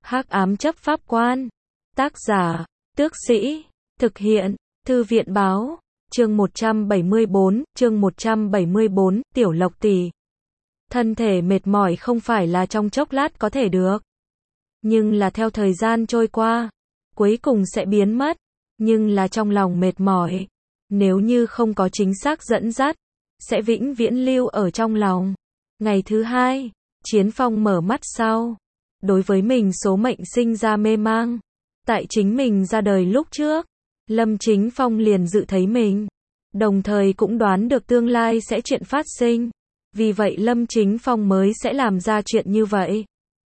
Hắc ám chấp pháp quan. Tác giả, Tước Sĩ. Thực hiện, Thư viện báo. Chương 174, Tiểu Lộc tỷ. Thân thể mệt mỏi không phải là trong chốc lát có thể được. Nhưng là theo thời gian trôi qua, cuối cùng sẽ biến mất. Nhưng là trong lòng mệt mỏi, nếu như không có chính xác dẫn dắt, sẽ vĩnh viễn lưu ở trong lòng. Ngày thứ hai, Chiến Phong mở mắt sau. Đối với mình số mệnh sinh ra mê mang. Tại chính mình ra đời lúc trước, Lâm Chính Phong liền dự thấy mình. Đồng thời cũng đoán được tương lai sẽ chuyện phát sinh. Vì vậy Lâm Chính Phong mới sẽ làm ra chuyện như vậy.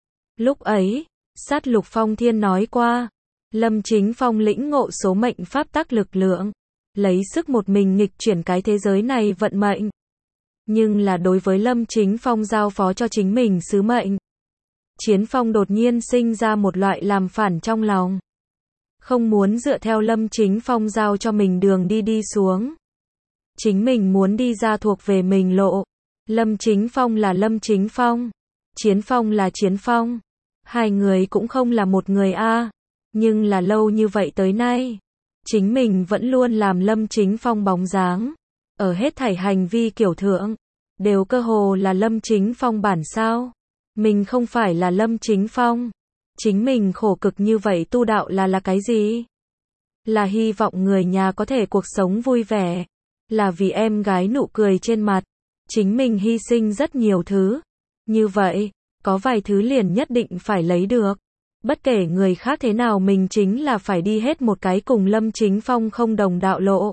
Lúc ấy, Sát Lục Phong Thiên nói qua, Lâm Chính Phong lĩnh ngộ số mệnh pháp tắc lực lượng, lấy sức một mình nghịch chuyển cái thế giới này vận mệnh. Nhưng là đối với Lâm Chính Phong giao phó cho chính mình sứ mệnh, Chiến Phong đột nhiên sinh ra một loại làm phản trong lòng. Không muốn dựa theo Lâm Chính Phong giao cho mình đường đi xuống. Chính mình muốn đi ra thuộc về mình lộ. Lâm Chính Phong là Lâm Chính Phong, Chiến Phong là Chiến Phong. Hai người cũng không là một người a. Nhưng là lâu như vậy tới nay, chính mình vẫn luôn làm Lâm Chính Phong bóng dáng. Ở hết thảy hành vi kiểu thượng, đều cơ hồ là Lâm Chính Phong bản sao. Mình không phải là Lâm Chính Phong. Chính mình khổ cực như vậy tu đạo là cái gì? Là hy vọng người nhà có thể cuộc sống vui vẻ. Là vì em gái nụ cười trên mặt. Chính mình hy sinh rất nhiều thứ. Như vậy, có vài thứ liền nhất định phải lấy được. Bất kể người khác thế nào mình chính là phải đi hết một cái cùng Lâm Chính Phong không đồng đạo lộ.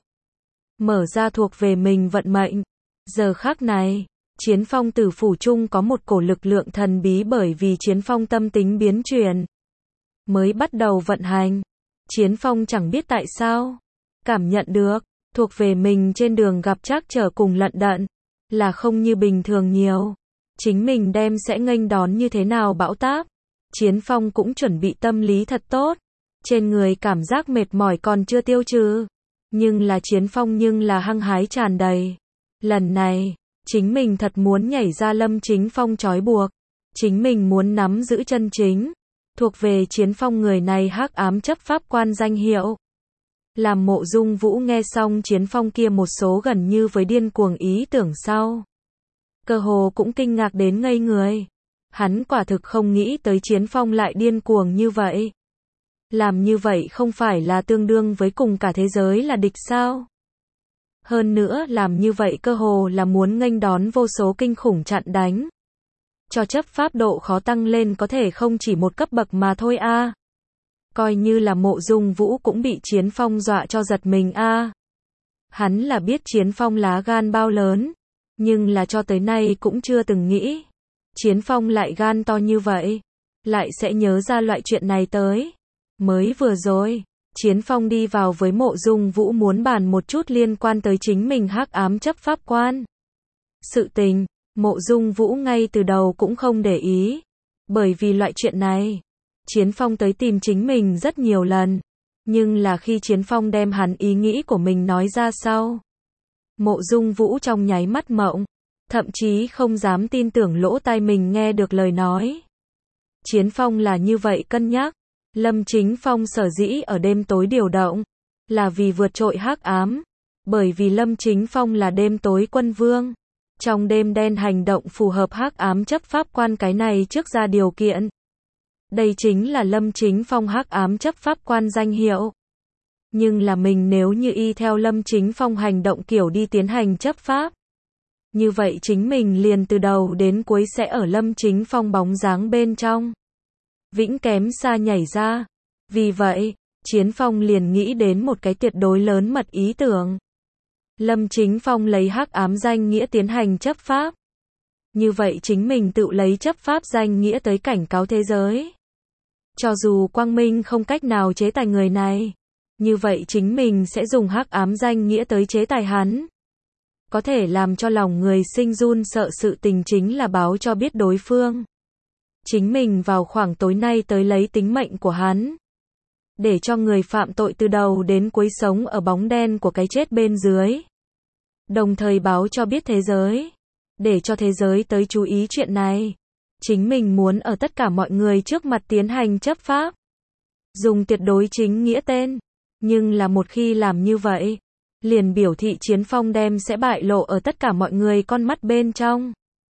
Mở ra thuộc về mình vận mệnh. Giờ khắc này, Chiến Phong tử phủ chung có một cổ lực lượng thần bí bởi vì Chiến Phong tâm tính biến chuyển. Mới bắt đầu vận hành. Chiến Phong chẳng biết tại sao. Cảm nhận được, thuộc về mình trên đường gặp trắc trở cùng lận đận. Là không như bình thường nhiều. Chính mình đem sẽ nghênh đón như thế nào bão táp. Chiến Phong cũng chuẩn bị tâm lý thật tốt. Trên người cảm giác mệt mỏi còn chưa tiêu trừ. Nhưng là Chiến Phong nhưng là hăng hái tràn đầy. Lần này, chính mình thật muốn nhảy ra Lâm Chính Phong trói buộc. Chính mình muốn nắm giữ chân chính. Thuộc về Chiến Phong người này hắc ám chấp pháp quan danh hiệu. Làm Mộ Dung Vũ nghe xong Chiến Phong kia một số gần như với điên cuồng ý tưởng sau. Cơ hồ cũng kinh ngạc đến ngây người. Hắn quả thực không nghĩ tới Chiến Phong lại điên cuồng như vậy. Làm như vậy không phải là tương đương với cùng cả thế giới là địch sao? Hơn nữa làm như vậy cơ hồ là muốn nghênh đón vô số kinh khủng chặn đánh. Cho chấp pháp độ khó tăng lên có thể không chỉ một cấp bậc mà thôi a. Coi như là Mộ Dung Vũ cũng bị Chiến Phong dọa cho giật mình a. Hắn là biết Chiến Phong lá gan bao lớn, nhưng là cho tới nay cũng chưa từng nghĩ Chiến Phong lại gan to như vậy, lại sẽ nhớ ra loại chuyện này tới. Mới vừa rồi, Chiến Phong đi vào với Mộ Dung Vũ muốn bàn một chút liên quan tới chính mình hắc ám chấp pháp quan. Sự tình, Mộ Dung Vũ ngay từ đầu cũng không để ý, bởi vì loại chuyện này, Chiến Phong tới tìm chính mình rất nhiều lần, nhưng là khi Chiến Phong đem hắn ý nghĩ của mình nói ra sau, Mộ Dung Vũ trong nháy mắt mộng, thậm chí không dám tin tưởng lỗ tai mình nghe được lời nói. Chiến Phong là như vậy cân nhắc, Lâm Chính Phong sở dĩ ở đêm tối điều động, là vì vượt trội hắc ám, bởi vì Lâm Chính Phong là đêm tối quân vương. Trong đêm đen hành động phù hợp hắc ám chấp pháp quan cái này trước ra điều kiện. Đây chính là Lâm Chính Phong hắc ám chấp pháp quan danh hiệu. Nhưng là mình nếu như y theo Lâm Chính Phong hành động kiểu đi tiến hành chấp pháp, như vậy chính mình liền từ đầu đến cuối sẽ ở Lâm Chính Phong bóng dáng bên trong. Vĩnh kém xa nhảy ra. Vì vậy, Chiến Phong liền nghĩ đến một cái tuyệt đối lớn mật ý tưởng. Lâm Chính Phong lấy hắc ám danh nghĩa tiến hành chấp pháp. Như vậy chính mình tự lấy chấp pháp danh nghĩa tới cảnh cáo thế giới. Cho dù Quang Minh không cách nào chế tài người này, như vậy chính mình sẽ dùng hắc ám danh nghĩa tới chế tài hắn. Có thể làm cho lòng người sinh run sợ sự tình chính là báo cho biết đối phương. Chính mình vào khoảng tối nay tới lấy tính mệnh của hắn. Để cho người phạm tội từ đầu đến cuối sống ở bóng đen của cái chết bên dưới. Đồng thời báo cho biết thế giới. Để cho thế giới tới chú ý chuyện này. chính mình muốn ở tất cả mọi người trước mặt tiến hành chấp pháp. Dùng tuyệt đối chính nghĩa tên. Nhưng là một khi làm như vậy, liền biểu thị Chiến Phong đem sẽ bại lộ ở tất cả mọi người con mắt bên trong.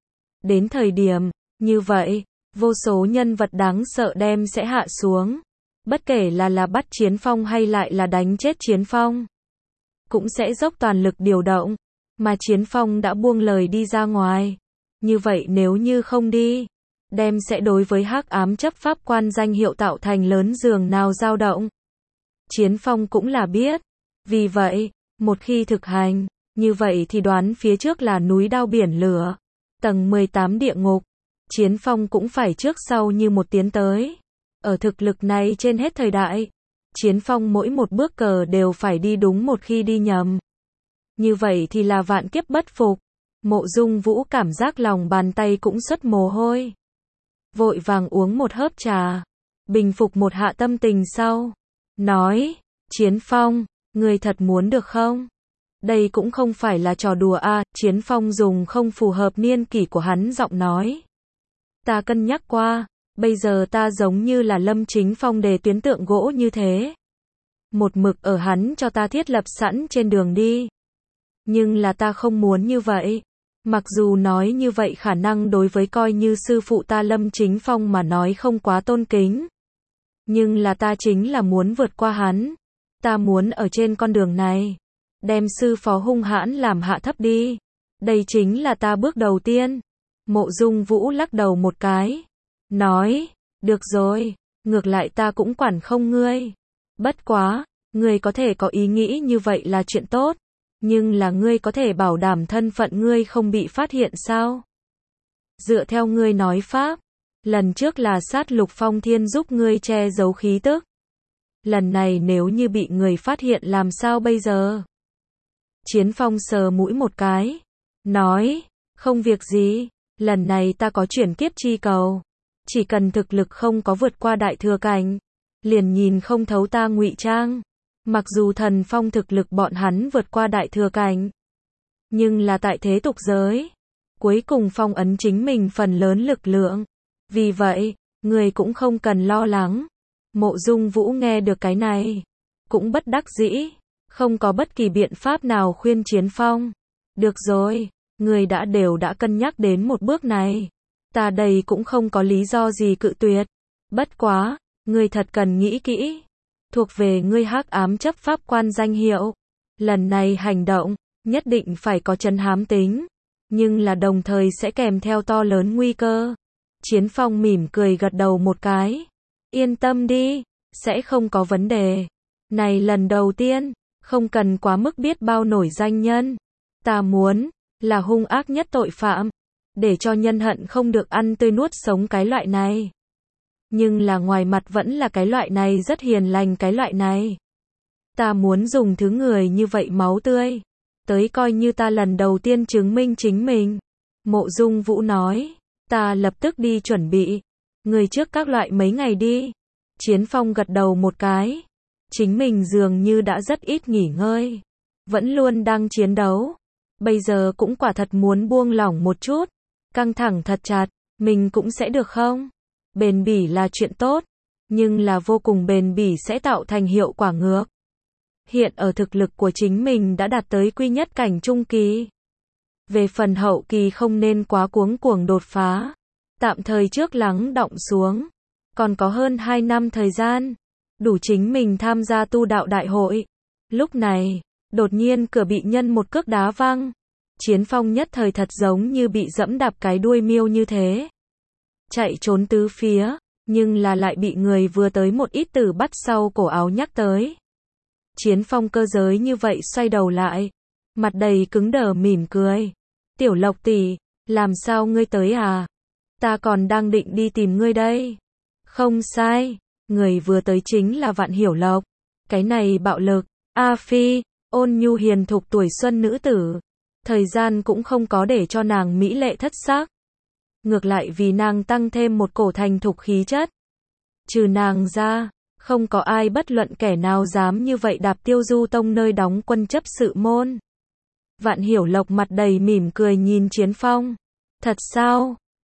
Đến thời điểm như vậy, vô số nhân vật đáng sợ đem sẽ hạ xuống. Bất kể là bắt Chiến Phong hay lại là đánh chết Chiến Phong, cũng sẽ dốc toàn lực điều động. Mà Chiến Phong đã buông lời đi ra ngoài. Như vậy nếu như không đi, đem sẽ đối với hắc ám chấp pháp quan danh hiệu tạo thành lớn giường nào dao động. Chiến Phong cũng là biết. Vì vậy, một khi thực hành, như vậy thì đoán phía trước là núi đao biển lửa, tầng 18 địa ngục. Chiến Phong cũng phải trước sau như một tiến tới. Ở thực lực này trên hết thời đại, Chiến Phong mỗi một bước cờ đều phải đi đúng, một khi đi nhầm, như vậy thì là vạn kiếp bất phục. Mộ Dung Vũ cảm giác lòng bàn tay cũng xuất mồ hôi. Vội vàng uống một hớp trà, bình phục một hạ tâm tình sau. Nói, Chiến Phong, ngươi thật muốn được không? Đây cũng không phải là trò đùa à, Chiến Phong dùng không phù hợp niên kỷ của hắn giọng nói. Ta cân nhắc qua, bây giờ ta giống như là Lâm Chính Phong đề tuyến tượng gỗ như thế. Một mực ở hắn cho ta thiết lập sẵn trên đường đi. Nhưng là ta không muốn như vậy. Mặc dù nói như vậy khả năng đối với coi như sư phụ ta Lâm Chính Phong mà nói không quá tôn kính. Nhưng là ta chính là muốn vượt qua hắn. Ta muốn ở trên con đường này, đem sư phó hung hãn làm hạ thấp đi. Đây chính là ta bước đầu tiên. Mộ Dung Vũ lắc đầu một cái. Nói, được rồi, ngược lại ta cũng quản không ngươi. Bất quá, ngươi có thể có ý nghĩ như vậy là chuyện tốt. Nhưng là ngươi có thể bảo đảm thân phận ngươi không bị phát hiện sao? Dựa theo ngươi nói pháp, lần trước là sát lục phong thiên giúp ngươi che giấu khí tức. Lần này nếu như bị người phát hiện làm sao bây giờ? Chiến Phong sờ mũi một cái. Nói, không việc gì, lần này ta có chuyển kiếp chi cầu. Chỉ cần thực lực không có vượt qua đại thừa cảnh, liền nhìn không thấu ta ngụy trang. Mặc dù thần phong thực lực bọn hắn vượt qua đại thừa cảnh, nhưng là tại thế tục giới, cuối cùng phong ấn chính mình phần lớn lực lượng. Vì vậy, người cũng không cần lo lắng. Mộ Dung Vũ nghe được cái này, cũng bất đắc dĩ, không có bất kỳ biện pháp nào khuyên Chiến Phong. Được rồi, người đều đã cân nhắc đến một bước này. Ta đây cũng không có lý do gì cự tuyệt. Bất quá, người thật cần nghĩ kỹ. Thuộc về ngươi hắc ám chấp pháp quan danh hiệu. Lần này hành động, nhất định phải có trấn hám tính. Nhưng là đồng thời sẽ kèm theo to lớn nguy cơ. Chiến Phong mỉm cười gật đầu một cái. Yên tâm đi, sẽ không có vấn đề. Này lần đầu tiên, không cần quá mức biết bao nổi danh nhân. Ta muốn, là hung ác nhất tội phạm. Để cho nhân hận không được ăn tươi nuốt sống cái loại này. Nhưng là ngoài mặt vẫn là cái loại này rất hiền lành cái loại này. Ta muốn dùng thứ người như vậy máu tươi. Tới coi như ta lần đầu tiên chứng minh chính mình. Mộ Dung Vũ nói. Ta lập tức đi chuẩn bị. Người trước các loại mấy ngày đi. Chiến Phong gật đầu một cái. Chính mình dường như đã rất ít nghỉ ngơi. Vẫn luôn đang chiến đấu. Bây giờ cũng quả thật muốn buông lỏng một chút. Căng thẳng thật chặt. Mình cũng sẽ được không? Bền bỉ là chuyện tốt. Nhưng là vô cùng bền bỉ sẽ tạo thành hiệu quả ngược. Hiện ở thực lực của chính mình đã đạt tới quy nhất cảnh trung kỳ. Về phần hậu kỳ không nên quá cuống cuồng đột phá. Tạm thời trước lắng đọng xuống. Còn có hơn 2 năm thời gian. Đủ chính mình tham gia tu đạo đại hội. Lúc này, đột nhiên cửa bị nhân một cước đá văng. Chiến Phong nhất thời thật giống như bị dẫm đạp cái đuôi miêu như thế. Chạy trốn tứ phía, nhưng là lại bị người vừa tới một ít tử bắt sau cổ áo nhắc tới. Chiến Phong cơ giới như vậy xoay đầu lại, mặt đầy cứng đờ mỉm cười. Tiểu Lộc tỷ, làm sao ngươi tới à? Ta còn đang định đi tìm ngươi đây. Không sai, người vừa tới chính là Vạn Hiểu Lộc. Cái này bạo lực, A Phi, ôn nhu hiền thục tuổi xuân nữ tử. Thời gian cũng không có để cho nàng mỹ lệ thất sắc. Ngược lại vì nàng tăng thêm một cổ thành thục khí chất. Trừ nàng ra, không có ai bất luận kẻ nào dám như vậy đạp Tiêu Du Tông nơi đóng quân chấp sự môn. Vạn Hiểu Lộc mặt đầy mỉm cười nhìn Chiến Phong. Thật sao?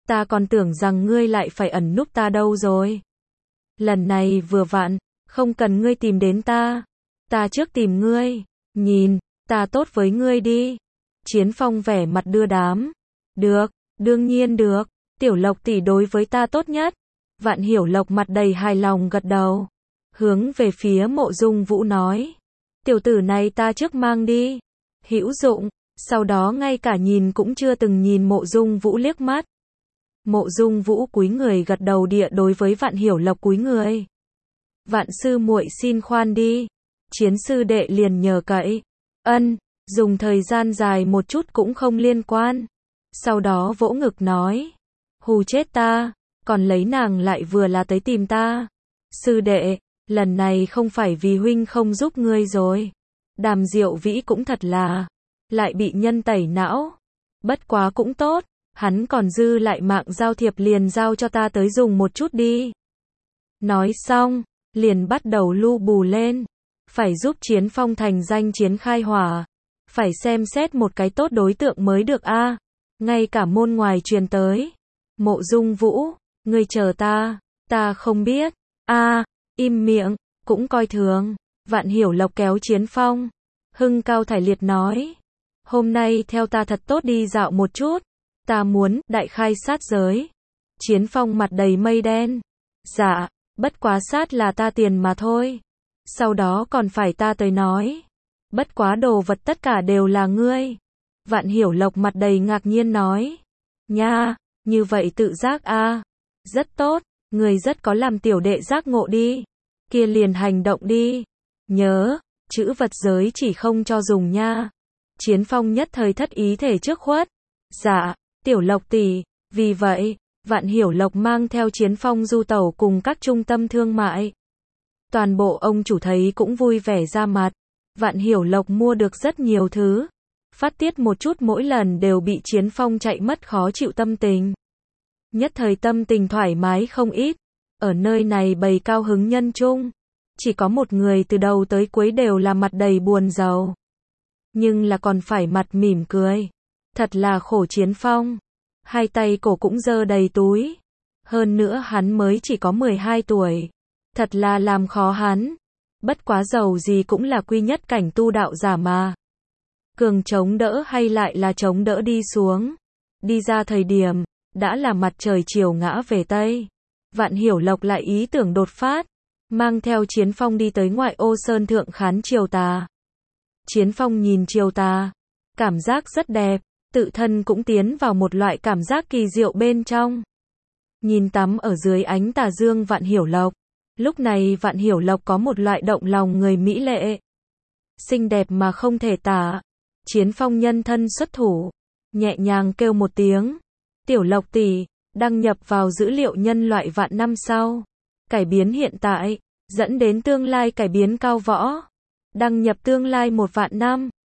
ta còn tưởng rằng ngươi lại phải ẩn núp ta đâu rồi. Lần này vừa vặn, không cần ngươi tìm đến ta trước tìm ngươi, nhìn, ta tốt với ngươi đi. Chiến Phong vẻ mặt đưa đám. Được, đương nhiên được, Tiểu Lộc tỷ đối với ta tốt nhất. Vạn Hiểu Lộc mặt đầy hài lòng gật đầu. Hướng về phía Mộ Dung Vũ nói. Tiểu tử này ta trước mang đi. Hữu dụng, sau đó ngay cả nhìn cũng chưa từng nhìn Mộ Dung Vũ liếc mắt. Mộ Dung Vũ cúi người gật đầu địa đối với Vạn Hiểu Lộc cúi người. Vạn sư muội xin khoan đi. Chiến sư đệ liền nhờ cậy. Ân, dùng thời gian dài một chút cũng không liên quan. Sau đó vỗ ngực nói. Hù chết ta, còn lấy nàng lại vừa là tới tìm ta. Sư đệ, lần này không phải vì huynh không giúp ngươi rồi. Đàm Diệu Vĩ cũng thật là, lại bị nhân tẩy não. Bất quá cũng tốt, hắn còn dư lại mạng giao thiệp liền giao cho ta tới dùng một chút đi. Nói xong, liền bắt đầu lu bù lên. Phải giúp Chiến Phong thành danh chiến khai hỏa. Phải xem xét một cái tốt đối tượng mới được a. Ngay cả môn ngoài truyền tới. Mộ Dung Vũ, ngươi chờ ta không biết. Im miệng, cũng coi thường. Vạn Hiểu Lộc kéo Chiến Phong. Hưng cao thải liệt nói. Hôm nay theo ta thật tốt đi dạo một chút. Ta muốn đại khai sát giới. Chiến Phong mặt đầy mây đen. Dạ, bất quá sát là ta tiền mà thôi. Sau đó còn phải ta tới nói. Bất quá đồ vật tất cả đều là ngươi. Vạn Hiểu Lộc mặt đầy ngạc nhiên nói. Nha, như vậy tự giác a. Rất tốt, người rất có làm tiểu đệ giác ngộ đi. Kia liền hành động đi. Nhớ, chữ vật giới chỉ không cho dùng nha. Chiến Phong nhất thời thất ý thể trước khuất. Dạ, Tiểu Lộc tỷ, vì vậy, Vạn Hiểu Lộc mang theo Chiến Phong du tẩu cùng các trung tâm thương mại. Toàn bộ ông chủ thấy cũng vui vẻ ra mặt. Vạn Hiểu Lộc mua được rất nhiều thứ. Phát tiết một chút mỗi lần đều bị Chiến Phong chạy mất khó chịu tâm tình. Nhất thời tâm tình thoải mái không ít. Ở nơi này bày cao hứng nhân chung. Chỉ có một người từ đầu tới cuối đều là mặt đầy buồn rầu. Nhưng là còn phải mặt mỉm cười. Thật là khổ Chiến Phong. Hai tay cổ cũng dơ đầy túi. Hơn nữa hắn mới chỉ có 12 tuổi. Thật là làm khó hắn. Bất quá dầu gì cũng là quy nhất cảnh tu đạo giả mà. Cường chống đỡ hay lại là chống đỡ đi xuống. Đi ra thời điểm, đã là mặt trời chiều ngã về Tây. Vạn Hiểu Lộc lại ý tưởng đột phát. Mang theo Chiến Phong đi tới ngoại ô sơn thượng khán chiều tà. Chiến Phong nhìn chiều tà. Cảm giác rất đẹp. Tự thân cũng tiến vào một loại cảm giác kỳ diệu bên trong. Nhìn tắm ở dưới ánh tà dương Vạn Hiểu Lộc. Lúc này Vạn Hiểu Lộc có một loại động lòng người mỹ lệ. Xinh đẹp mà không thể tả. Chiến Phong nhân thân xuất thủ. Nhẹ nhàng kêu một tiếng. Tiểu Lộc tỷ, đăng nhập vào dữ liệu nhân loại vạn năm sau. Cải biến hiện tại, dẫn đến tương lai cải biến cao võ. Đăng nhập tương lai 1 vạn năm.